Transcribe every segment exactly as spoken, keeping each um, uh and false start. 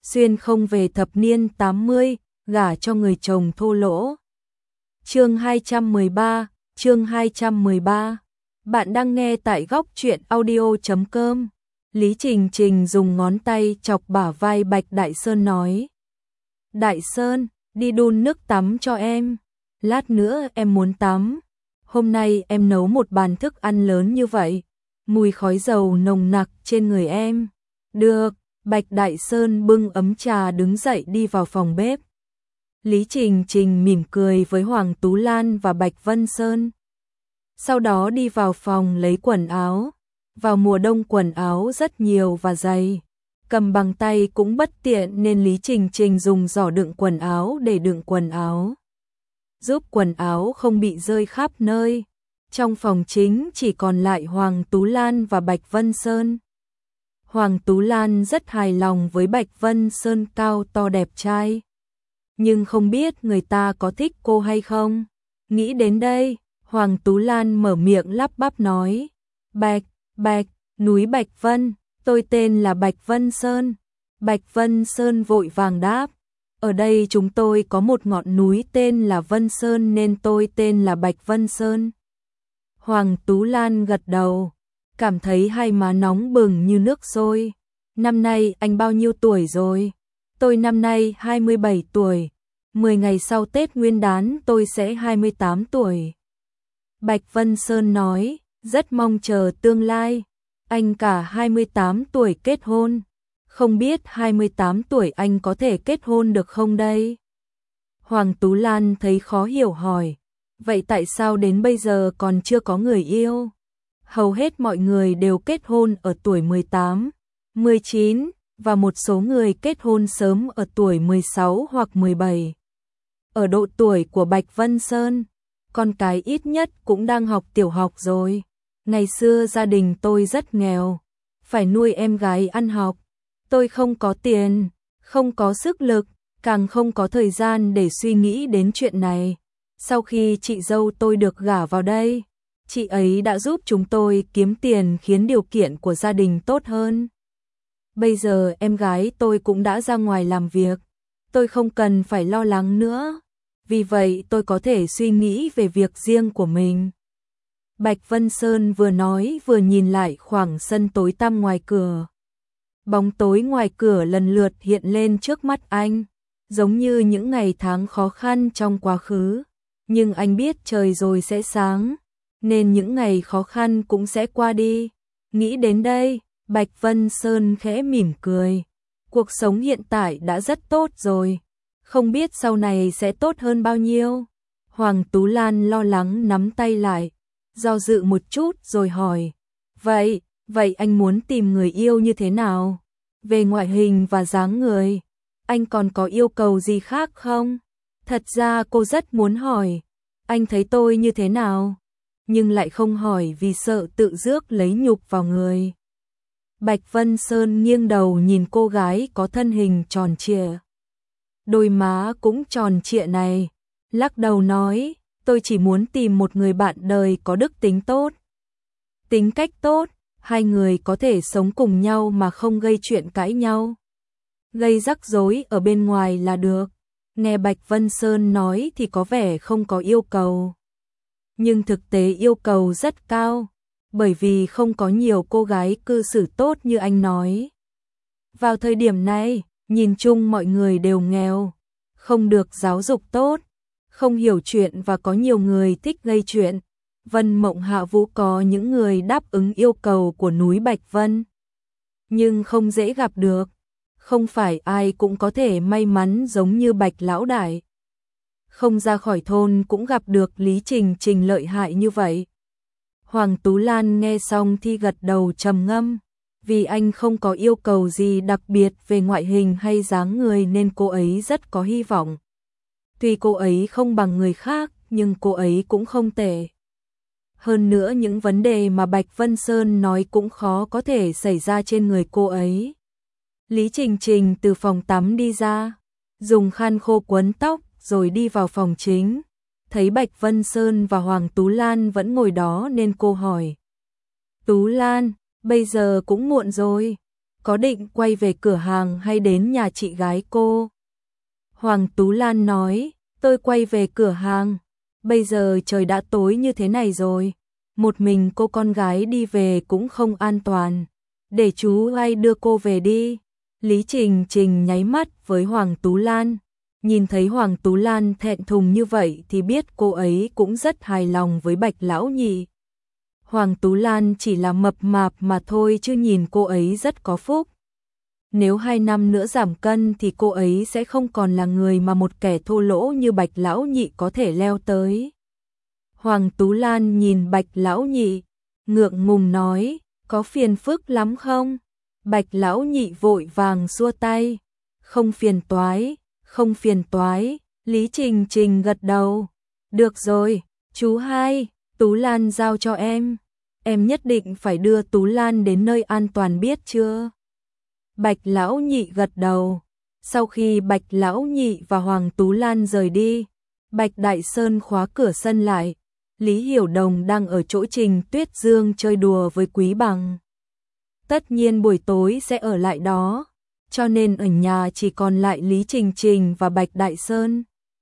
xuyên không về thập niên tám mươi, gả cho người chồng thô lỗ. Chương hai trăm mười ba, chương hai trăm mười ba. Bạn đang nghe tại góc truyện audio chấm com. Lý Trình Trình dùng ngón tay chọc bả vai Bạch Đại Sơn nói: Đại Sơn, đi đun nước tắm cho em. Lát nữa em muốn tắm. Hôm nay em nấu một bàn thức ăn lớn như vậy, mùi khói dầu nồng nặc trên người em. Được. Bạch Đại Sơn bưng ấm trà đứng dậy đi vào phòng bếp. Lý Trình Trình mỉm cười với Hoàng Tú Lan và Bạch Vân Sơn. Sau đó đi vào phòng lấy quần áo. Vào mùa đông quần áo rất nhiều và dày. Cầm bằng tay cũng bất tiện nên Lý Trình Trình dùng giỏ đựng quần áo để đựng quần áo, giúp quần áo không bị rơi khắp nơi. Trong phòng chính chỉ còn lại Hoàng Tú Lan và Bạch Vân Sơn. Hoàng Tú Lan rất hài lòng với Bạch Vân Sơn cao to đẹp trai. Nhưng không biết người ta có thích cô hay không. Nghĩ đến đây, Hoàng Tú Lan mở miệng lắp bắp nói: Bạch, Bạch, núi Bạch Vân, tôi tên là Bạch Vân Sơn. Bạch Vân Sơn vội vàng đáp: Ở đây chúng tôi có một ngọn núi tên là Vân Sơn nên tôi tên là Bạch Vân Sơn. Hoàng Tú Lan gật đầu, cảm thấy hai má nóng bừng như nước sôi. Năm nay anh bao nhiêu tuổi rồi? Tôi năm nay hai mươi bảy tuổi. mười ngày sau Tết Nguyên đán tôi sẽ hai mươi tám tuổi. Bạch Vân Sơn nói, rất mong chờ tương lai. Anh cả hai mươi tám tuổi kết hôn. Không biết hai mươi tám tuổi anh có thể kết hôn được không đây? Hoàng Tú Lan thấy khó hiểu hỏi, vậy tại sao đến bây giờ còn chưa có người yêu? Hầu hết mọi người đều kết hôn ở tuổi mười tám, mười chín, và một số người kết hôn sớm ở tuổi mười sáu hoặc mười bảy. Ở độ tuổi của Bạch Vân Sơn, con cái ít nhất cũng đang học tiểu học rồi. Ngày xưa gia đình tôi rất nghèo, phải nuôi em gái ăn học. Tôi không có tiền, không có sức lực, càng không có thời gian để suy nghĩ đến chuyện này. Sau khi chị dâu tôi được gả vào đây, chị ấy đã giúp chúng tôi kiếm tiền khiến điều kiện của gia đình tốt hơn. Bây giờ em gái tôi cũng đã ra ngoài làm việc, tôi không cần phải lo lắng nữa. Vì vậy tôi có thể suy nghĩ về việc riêng của mình. Bạch Vân Sơn vừa nói vừa nhìn lại khoảng sân tối tăm ngoài cửa. Bóng tối ngoài cửa lần lượt hiện lên trước mắt anh, giống như những ngày tháng khó khăn trong quá khứ. Nhưng anh biết trời rồi sẽ sáng, nên những ngày khó khăn cũng sẽ qua đi. Nghĩ đến đây, Bạch Vân Sơn khẽ mỉm cười. Cuộc sống hiện tại đã rất tốt rồi, không biết sau này sẽ tốt hơn bao nhiêu. Hoàng Tú Lan lo lắng nắm tay lại, do dự một chút rồi hỏi, Vậy, vậy anh muốn tìm người yêu như thế nào? Về ngoại hình và dáng người, anh còn có yêu cầu gì khác không? Thật ra cô rất muốn hỏi, anh thấy tôi như thế nào? Nhưng lại không hỏi vì sợ tự rước lấy nhục vào người. Bạch Vân Sơn nghiêng đầu nhìn cô gái có thân hình tròn trịa, đôi má cũng tròn trịa này, lắc đầu nói, tôi chỉ muốn tìm một người bạn đời có đức tính tốt, tính cách tốt, hai người có thể sống cùng nhau mà không gây chuyện cãi nhau, gây rắc rối ở bên ngoài là được. Nghe Bạch Vân Sơn nói thì có vẻ không có yêu cầu, nhưng thực tế yêu cầu rất cao, bởi vì không có nhiều cô gái cư xử tốt như anh nói. Vào thời điểm này, nhìn chung mọi người đều nghèo, không được giáo dục tốt, không hiểu chuyện và có nhiều người thích gây chuyện. Vân Mộng Hạ Vũ có những người đáp ứng yêu cầu của núi Bạch Vân, nhưng không dễ gặp được. Không phải ai cũng có thể may mắn giống như Bạch Lão Đại. Không ra khỏi thôn cũng gặp được Lý Trình Trình lợi hại như vậy. Hoàng Tú Lan nghe xong thì gật đầu trầm ngâm. Vì anh không có yêu cầu gì đặc biệt về ngoại hình hay dáng người nên cô ấy rất có hy vọng. Tuy cô ấy không bằng người khác nhưng cô ấy cũng không tệ. Hơn nữa những vấn đề mà Bạch Vân Sơn nói cũng khó có thể xảy ra trên người cô ấy. Lý Trình Trình từ phòng tắm đi ra, dùng khăn khô quấn tóc rồi đi vào phòng chính. Thấy Bạch Vân Sơn và Hoàng Tú Lan vẫn ngồi đó nên cô hỏi, Tú Lan, bây giờ cũng muộn rồi, có định quay về cửa hàng hay đến nhà chị gái cô? Hoàng Tú Lan nói, tôi quay về cửa hàng. Bây giờ trời đã tối như thế này rồi, một mình cô con gái đi về cũng không an toàn. Để chú hay đưa cô về đi. Lý Trình Trình nháy mắt với Hoàng Tú Lan. Nhìn thấy Hoàng Tú Lan thẹn thùng như vậy thì biết cô ấy cũng rất hài lòng với Bạch lão nhị. Hoàng Tú Lan chỉ là mập mạp mà thôi chứ nhìn cô ấy rất có phúc. Nếu hai năm nữa giảm cân thì cô ấy sẽ không còn là người mà một kẻ thô lỗ như Bạch lão nhị có thể leo tới. Hoàng Tú Lan nhìn Bạch lão nhị, ngượng ngùng nói, có phiền phức lắm không? Bạch lão nhị vội vàng xua tay, không phiền toái, không phiền toái. Lý Trình Trình gật đầu, được rồi, chú hai, Tú Lan giao cho em. Em nhất định phải đưa Tú Lan đến nơi an toàn biết chưa? Bạch lão nhị gật đầu. Sau khi Bạch lão nhị và Hoàng Tú Lan rời đi, Bạch Đại Sơn khóa cửa sân lại. Lý Hiểu Đồng đang ở chỗ Trình Tuyết Dương chơi đùa với Quý Bằng. Tất nhiên buổi tối sẽ ở lại đó, cho nên ở nhà chỉ còn lại Lý Trình Trình và Bạch Đại Sơn.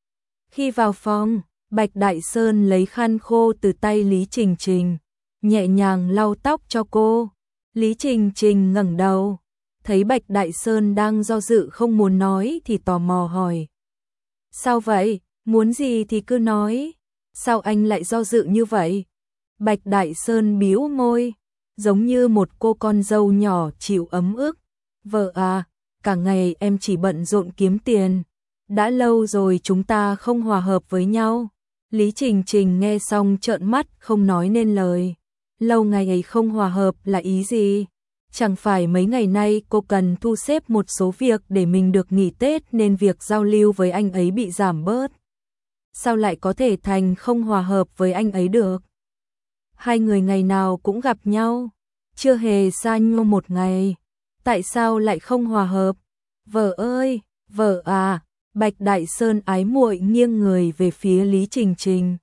Khi vào phòng, Bạch Đại Sơn lấy khăn khô từ tay Lý Trình Trình, nhẹ nhàng lau tóc cho cô. Lý Trình Trình ngẩng đầu, thấy Bạch Đại Sơn đang do dự không muốn nói thì tò mò hỏi. Sao vậy? Muốn gì thì cứ nói. Sao anh lại do dự như vậy? Bạch Đại Sơn bĩu môi, giống như một cô con dâu nhỏ chịu ấm ức. Vợ à, cả ngày em chỉ bận rộn kiếm tiền. Đã lâu rồi chúng ta không hòa hợp với nhau. Lý Trình Trình nghe xong trợn mắt không nói nên lời. Lâu ngày ấy không hòa hợp là ý gì? Chẳng phải mấy ngày nay cô cần thu xếp một số việc để mình được nghỉ Tết nên việc giao lưu với anh ấy bị giảm bớt. Sao lại có thể thành không hòa hợp với anh ấy được? Hai người ngày nào cũng gặp nhau, chưa hề xa nhau một ngày. Tại sao lại không hòa hợp? Vợ ơi, vợ à, Bạch Đại Sơn ái muội nghiêng người về phía Lý Trình Trình.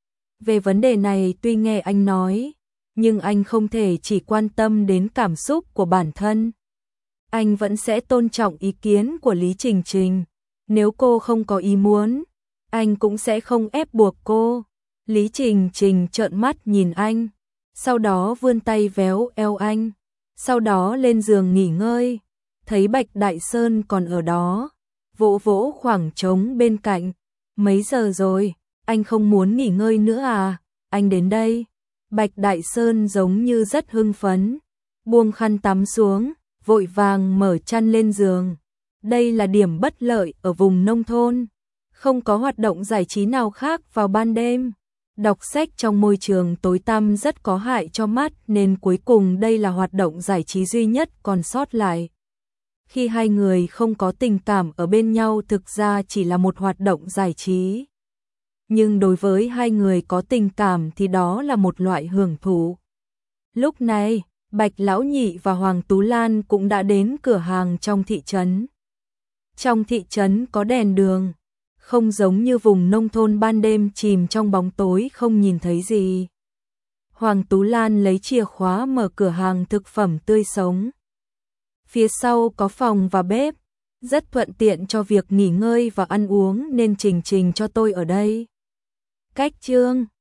Về vấn đề này tuy nghe anh nói, nhưng anh không thể chỉ quan tâm đến cảm xúc của bản thân. Anh vẫn sẽ tôn trọng ý kiến của Lý Trình Trình. Nếu cô không có ý muốn, anh cũng sẽ không ép buộc cô. Lý Trình Trình trợn mắt nhìn anh, sau đó vươn tay véo eo anh, sau đó lên giường nghỉ ngơi. Thấy Bạch Đại Sơn còn ở đó, vỗ vỗ khoảng trống bên cạnh. Mấy giờ rồi, anh không muốn nghỉ ngơi nữa à? Anh đến đây. Bạch Đại Sơn giống như rất hưng phấn, buông khăn tắm xuống, vội vàng mở chăn lên giường. Đây là điểm bất lợi ở vùng nông thôn, không có hoạt động giải trí nào khác vào ban đêm. Đọc sách trong môi trường tối tăm rất có hại cho mắt nên cuối cùng đây là hoạt động giải trí duy nhất còn sót lại. Khi hai người không có tình cảm ở bên nhau thực ra chỉ là một hoạt động giải trí. Nhưng đối với hai người có tình cảm thì đó là một loại hưởng thụ. Lúc này, Bạch Lão Nhị và Hoàng Tú Lan cũng đã đến cửa hàng trong thị trấn. Trong thị trấn có đèn đường, không giống như vùng nông thôn ban đêm chìm trong bóng tối không nhìn thấy gì. Hoàng Tú Lan lấy chìa khóa mở cửa hàng thực phẩm tươi sống. Phía sau có phòng và bếp, rất thuận tiện cho việc nghỉ ngơi và ăn uống nên Trình Trình cho tôi ở đây. Cách chương